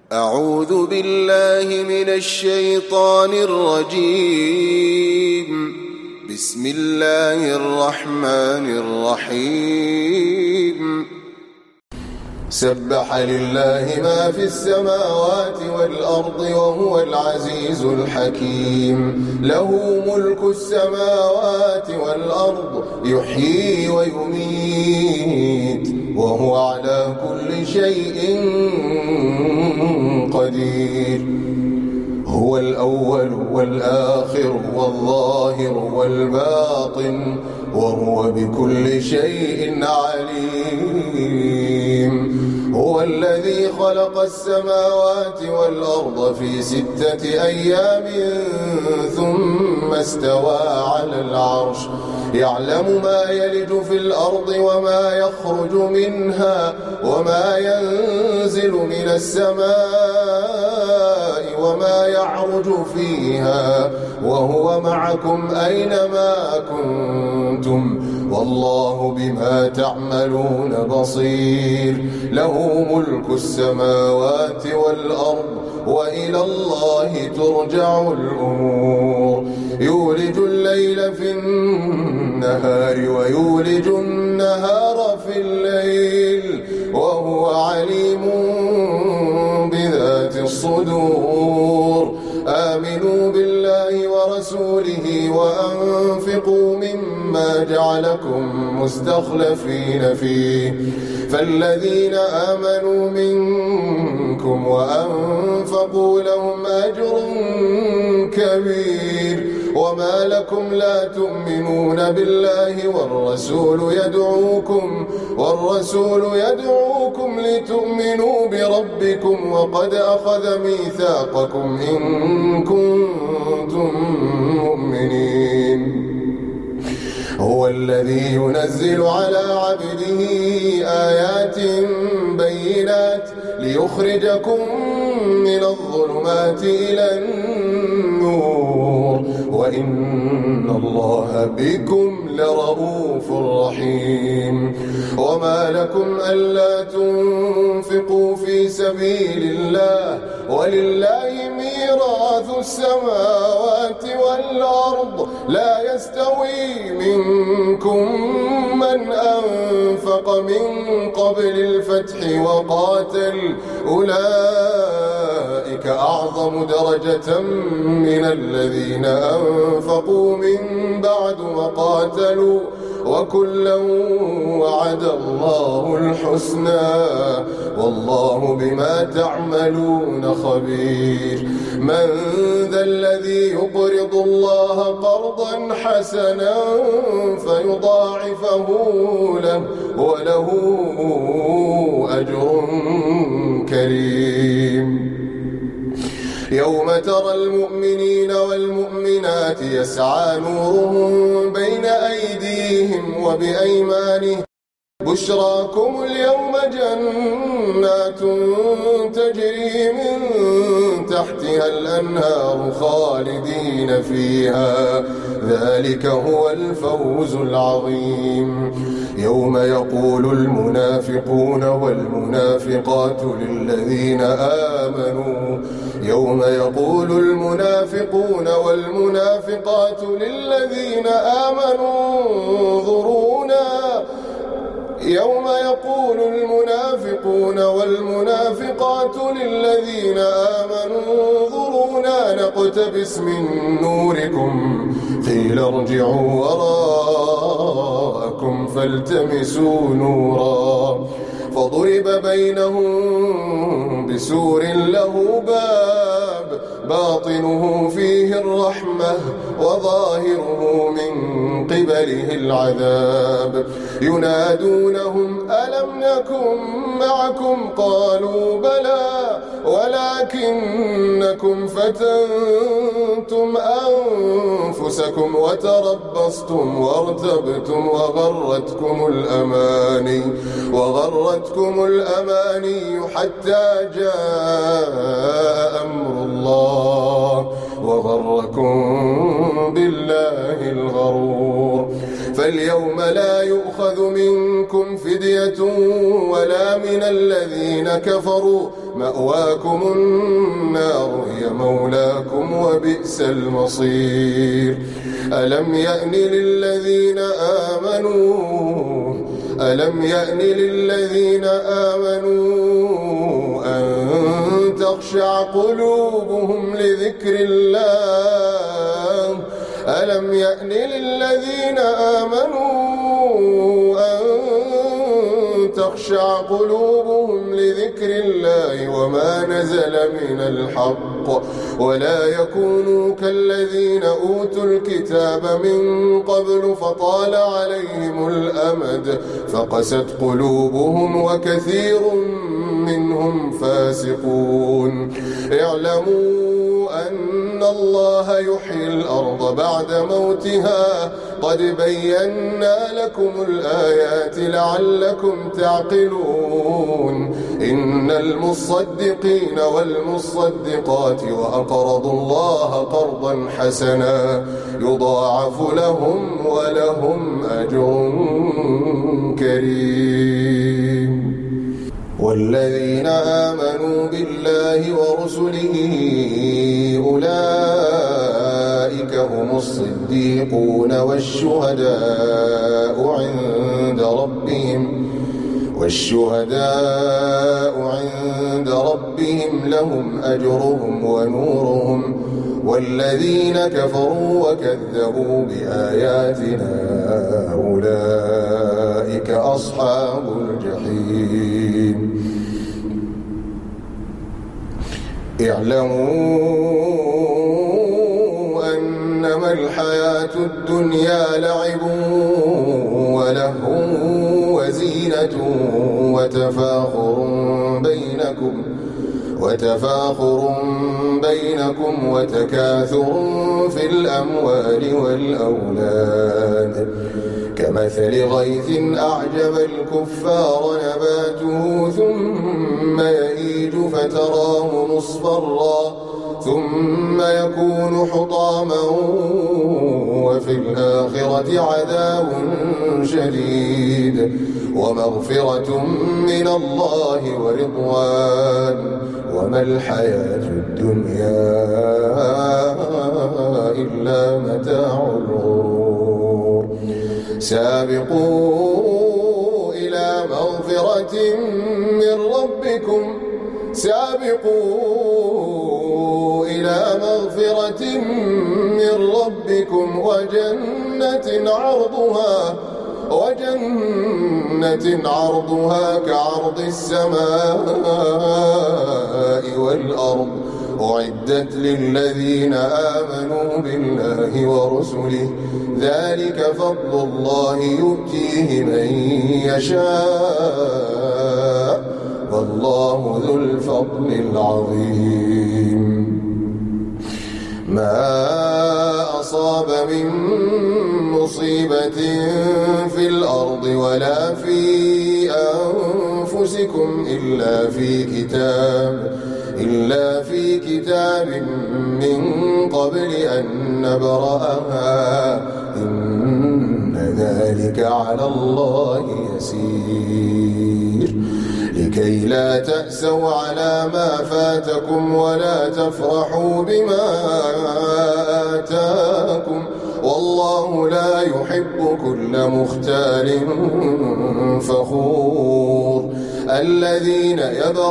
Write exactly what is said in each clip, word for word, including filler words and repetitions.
أعوذ بالله من الشيطان الرجيم. بسم الله الرحمن الرحيم. سبح لله ما في السماوات والأرض وهو العزيز الحكيم. له ملك السماوات والأرض يحيي ويميت وهو على كل شيء قدير. هو الأول والآخر والظاهر والباطن وهو بكل شيء عليم. هو الذي خلق السماوات والأرض في ستة أيام ثم استوى على العرش يعلم ما يلج في الأرض وما يخرج منها وما ينزل من السماء وما يعرج فيها وهو معكم أينما كنتم والله بما تعملون بصير. له ملك السماوات والأرض وإلى الله ترجع الأمور. يولج الليل في النهار ويولج النهار في الليل وهو عليم بذات الصدور. آمنوا بالله ورسوله وأنفقوا مما جعلكم مستخلفين فيه فالذين آمنوا منكم وأنفقوا لهم أجر كبير. وما لكم لا تؤمنون بالله والرسول يدعوكم والرسول يدعوكم لتؤمنوا بربكم وقد أخذ ميثاقكم إن كنتم مؤمنين. هو الذي ينزل على عبده آيات بينات ليخرجكم من الظلمات إلى النور وإن الله بكم لرؤوف رحيم. وما لكم ألا تنفقوا في سبيل الله ولله ميراث السماوات والأرض لا يستوي منكم من أنفق من قبل الفتح وقاتل أولئك أعظم درجة من الذين أنفقوا من بعد وقاتلوا وكلا وعد الله الحسنى والله بما تعملون خبير. من ذا الذي يقرض الله قرضا حسنا فيضاعفه له وله أجر كريم. يوم ترى المؤمنين والمؤمنات يسعى نورهم بين أيديهم وبأيمانهم بشراكم اليوم جنات تجري من تحتها الأنهار خالدين فيها ذلك هو الفوز العظيم. يوم يقول المنافقون والمنافقات للذين آمنوا يوم يقول المنافقون والمنافقات للذين آمنوا انظرونا يوم يقول المنافقون والمنافقات للذين آمنوا انظرونا نقتبس من نوركم قيل ارجعوا وراءكم فالتمسوا نورا فضرب بينهم بسور له باب باطنه فيه الرحمة وظاهره من قبله العذاب. ينادونهم ألم نكن معكم قالوا بلى ولكنكم فتنتم أنفسكم وتربصتم وارتبتم وغرتكم الأماني وغرتكم الأماني حتى جاء أمر الله وغركم بالله الغرور. فاليوم لا يؤخذ منكم فدية ولا من الذين كفروا مأواكم النار هي مولاكم وبئس المصير. ألم يأن للذين آمنوا ألم يأن للذين آمنوا أن تخشع قلوبهم لذكر الله ألم يأن للذين آمنوا أن تخشع قلوبهم لذكر الله وما نزل من الحق ولا يكونوا كالذين أوتوا الكتاب من قبل فطال عليهم الأمد فقست قلوبهم وكثير منهم فاسقون. اعلموا أن الله يحيي الأرض بعد موتها قد بينا لكم الآيات لعلكم تعقلون. إن المصدقين والمصدقات وأقرضوا الله قرضا حسنا يضاعف لهم ولهم أجر كريم. والذين آمنوا بالله ورسله أولئك هم الصديقون والشهداء عند ربهم والشهداء عند ربهم لهم أجرهم ونورهم والذين كفروا وكذبوا بآياتنا أولئك أصحاب الجحيم. اعلموا أنما الحياة الدنيا لعب ولهو وزينة وتفاخر بينكم وتفاخر بينكم وتكاثر في الأموال والأولاد كمثل غيث أعجب الكفار نباته ثم يهيج فتراه مصفرا ثم يكون حطاما وفي الآخرة عذاب شديد ومغفرة من الله ورضوان وما الحياة الدنيا إلا متاع الغرور. سابقوا إلى مغفرة من ربكم سابقوا إلى مغفرة من ربكم وجنة عرضها وجنة عرضها كعرض السماء والأرض أعدت للذين آمنوا بالله ورسله ذلك فضل الله يؤتيه من يشاء والله ذو الفضل العظيم. ما أصاب من مصيبة في الأرض ولا في أنفسكم إلا في كتاب إلا في كتاب من قبل أن نبرأها إن ذلك على الله يسير. لكي لا تأسوا على ما فاتكم ولا تفرحوا بما آتاكم والله لا يحب كل مختال فخور. الذين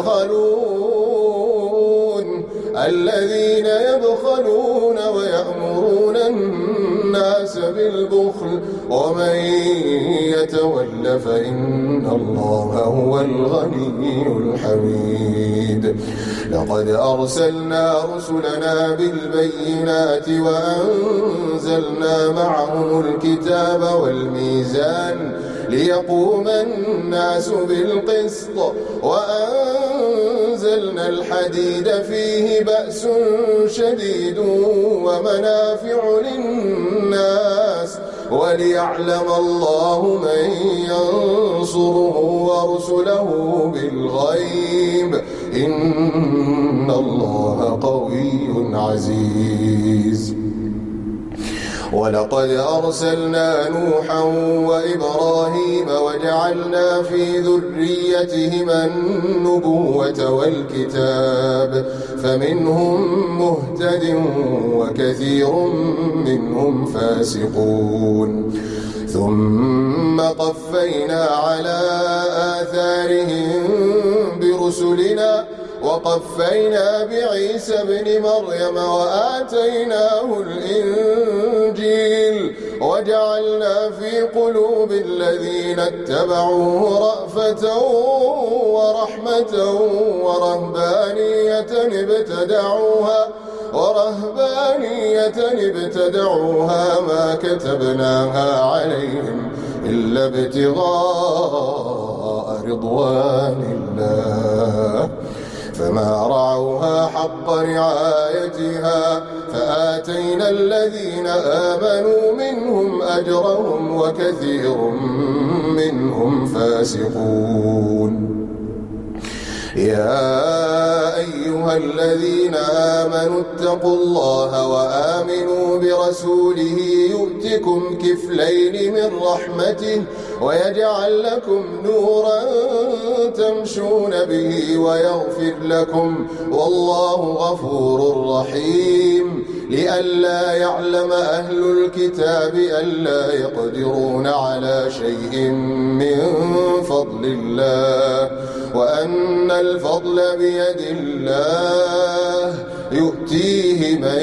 يبخلون الذين يبخلون ويأمرون الناس بالبخل ومن يتول فإن الله هو الغني الحميد. لقد أرسلنا رسلنا بالبينات وأنزلنا معهم الكتاب والميزان ليقوم الناس بالقسط وأنزلنا الحديد فيه بأس شديد ومنافع للناس وليعلم الله من ينصره ورسله بالغيب إن الله قوي عزيز. ولقد أرسلنا نوحا وإبراهيم وجعلنا في ذريتهما النبوة والكتاب فمنهم مهتد وكثير منهم فاسقون ثم قفينا على آثارهم برسلنا وقفينا بعيسى ابن مريم وآتيناه الإنجيل وجعلنا في قلوب الذين اتبعوه رأفة ورحمة ورهبانية ابتدعوها ورهبانية ابتدعوها ما كتبناها عليهم إلا ابتغاء رضوان الله فما رعوها حق رعايتها فآتينا الذين آمنوا منهم أجرهم وكثير منهم فاسقون. يا أيها الذين آمنوا اتقوا الله وآمنوا برسوله يؤتكم كفلين من رحمته ويجعل لكم نورا تمشون به ويغفر لكم والله غفور رحيم. لئلا يعلم أهل الكتاب ألا يقدرون على شيء من فضل الله وأن الفضل بيد الله يؤتيه من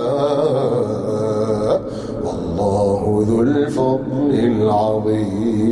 يشاء والله ذو الفضل العظيم.